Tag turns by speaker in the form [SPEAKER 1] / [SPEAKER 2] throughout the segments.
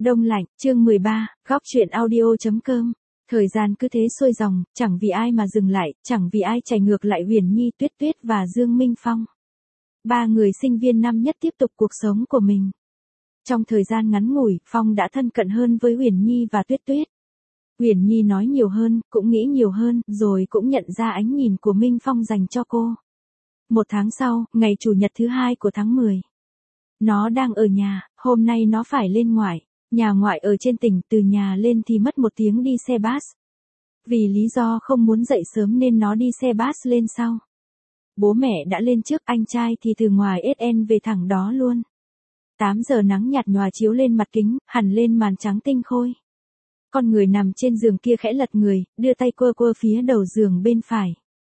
[SPEAKER 1] Đông lạnh, chương 13, góc truyện audio.com. Thời gian cứ thế xuôi dòng, chẳng vì ai mà dừng lại, chẳng vì ai chạy ngược lại Huyền Nhi, Tuyết Tuyết và Dương Minh Phong. Ba người sinh viên năm nhất tiếp tục cuộc sống của mình. Trong thời gian ngắn ngủi, Phong đã thân cận hơn với Huyền Nhi và Tuyết Tuyết. Huyền Nhi nói nhiều hơn, cũng nghĩ nhiều hơn, rồi cũng nhận ra ánh nhìn của Minh Phong dành cho cô. Một tháng sau, ngày Chủ nhật thứ 2 của tháng 10. Nó đang ở nhà, hôm nay nó phải lên ngoại. Nhà ngoại ở trên tỉnh, từ nhà lên thì mất 1 tiếng đi xe bus. Vì lý do không muốn dậy sớm nên nó đi xe bus lên sau. Bố mẹ đã lên trước, anh trai thì từ ngoài SN về thẳng đó luôn. 8 giờ nắng nhạt nhòa chiếu lên mặt kính, hẳn lên màn trắng tinh khôi. Con người nằm trên giường kia khẽ lật người, đưa tay quơ quơ phía đầu giường bên phải.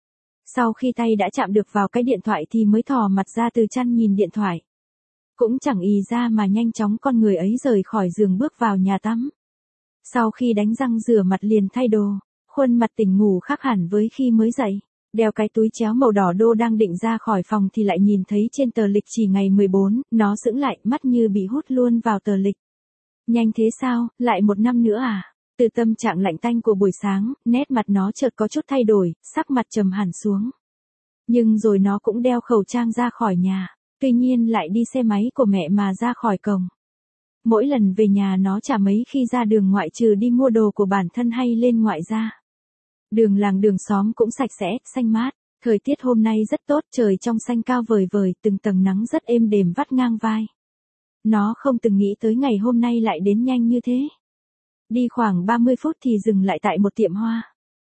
[SPEAKER 1] Sau khi tay đã chạm được vào cái điện thoại thì mới thò mặt ra từ chăn nhìn điện thoại. Cũng chẳng ì ra mà nhanh chóng con người ấy rời khỏi giường bước vào nhà tắm. Sau khi đánh răng rửa mặt liền thay đồ, khuôn mặt tỉnh ngủ khác hẳn với khi mới dậy. Đeo cái túi chéo màu đỏ đô đang định ra khỏi phòng thì lại nhìn thấy trên tờ lịch chỉ ngày 14, nó sững lại, mắt như bị hút luôn vào tờ lịch. Nhanh thế sao, lại 1 năm nữa à? Từ tâm trạng lạnh tanh của buổi sáng, nét mặt nó chợt có chút thay đổi, sắc mặt trầm hẳn xuống. Nhưng rồi nó cũng đeo khẩu trang ra khỏi nhà. Tuy nhiên lại đi xe máy của mẹ mà ra khỏi cổng. Mỗi lần về nhà nó chả mấy khi ra đường ngoại trừ đi mua đồ của bản thân hay lên ngoại ra. Đường làng đường xóm cũng sạch sẽ, xanh mát. Thời tiết hôm nay rất tốt, trời trong xanh cao vời vời, từng tầng nắng rất êm đềm vắt ngang vai. Nó không từng nghĩ tới ngày hôm nay lại đến nhanh như thế. Đi khoảng 30 phút thì dừng lại tại một tiệm hoa.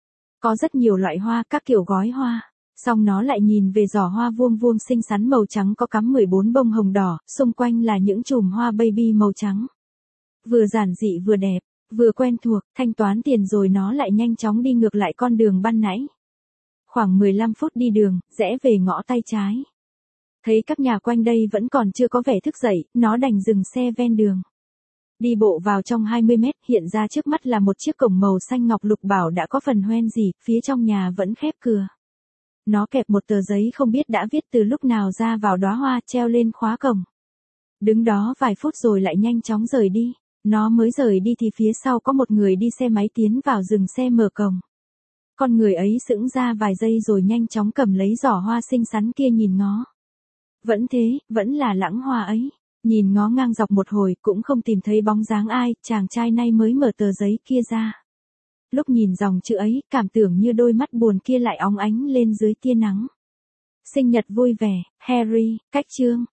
[SPEAKER 1] Có rất nhiều loại hoa, các kiểu gói hoa. Xong nó lại nhìn về giỏ hoa vuông vuông xinh xắn màu trắng có cắm 14 bông hồng đỏ, xung quanh là những chùm hoa baby màu trắng. Vừa giản dị vừa đẹp, vừa quen thuộc, thanh toán tiền rồi nó lại nhanh chóng đi ngược lại con đường ban nãy. Khoảng 15 phút đi đường, rẽ về ngõ tay trái. Thấy các nhà quanh đây vẫn còn chưa có vẻ thức dậy, nó đành dừng xe ven đường. Đi bộ vào trong 20 mét, hiện ra trước mắt là một chiếc cổng màu xanh ngọc lục bảo đã có phần hoen gì, phía trong nhà vẫn khép cửa. Nó kẹp một tờ giấy không biết đã viết từ lúc nào ra vào đóa hoa treo lên khóa cổng. Đứng đó vài phút rồi lại nhanh chóng rời đi. Nó mới rời đi thì phía sau có một người đi xe máy tiến vào dừng xe mở cổng. Con người ấy sững ra vài giây rồi nhanh chóng cầm lấy giỏ hoa xinh xắn kia nhìn ngó. Vẫn thế, vẫn là lãng hoa ấy. Nhìn ngó ngang dọc một hồi cũng không tìm thấy bóng dáng ai, chàng trai nay mới mở tờ giấy kia ra. Lúc nhìn dòng chữ ấy, cảm tưởng như đôi mắt buồn kia lại óng ánh lên dưới tia nắng. Sinh nhật vui vẻ, Harry, cách chương.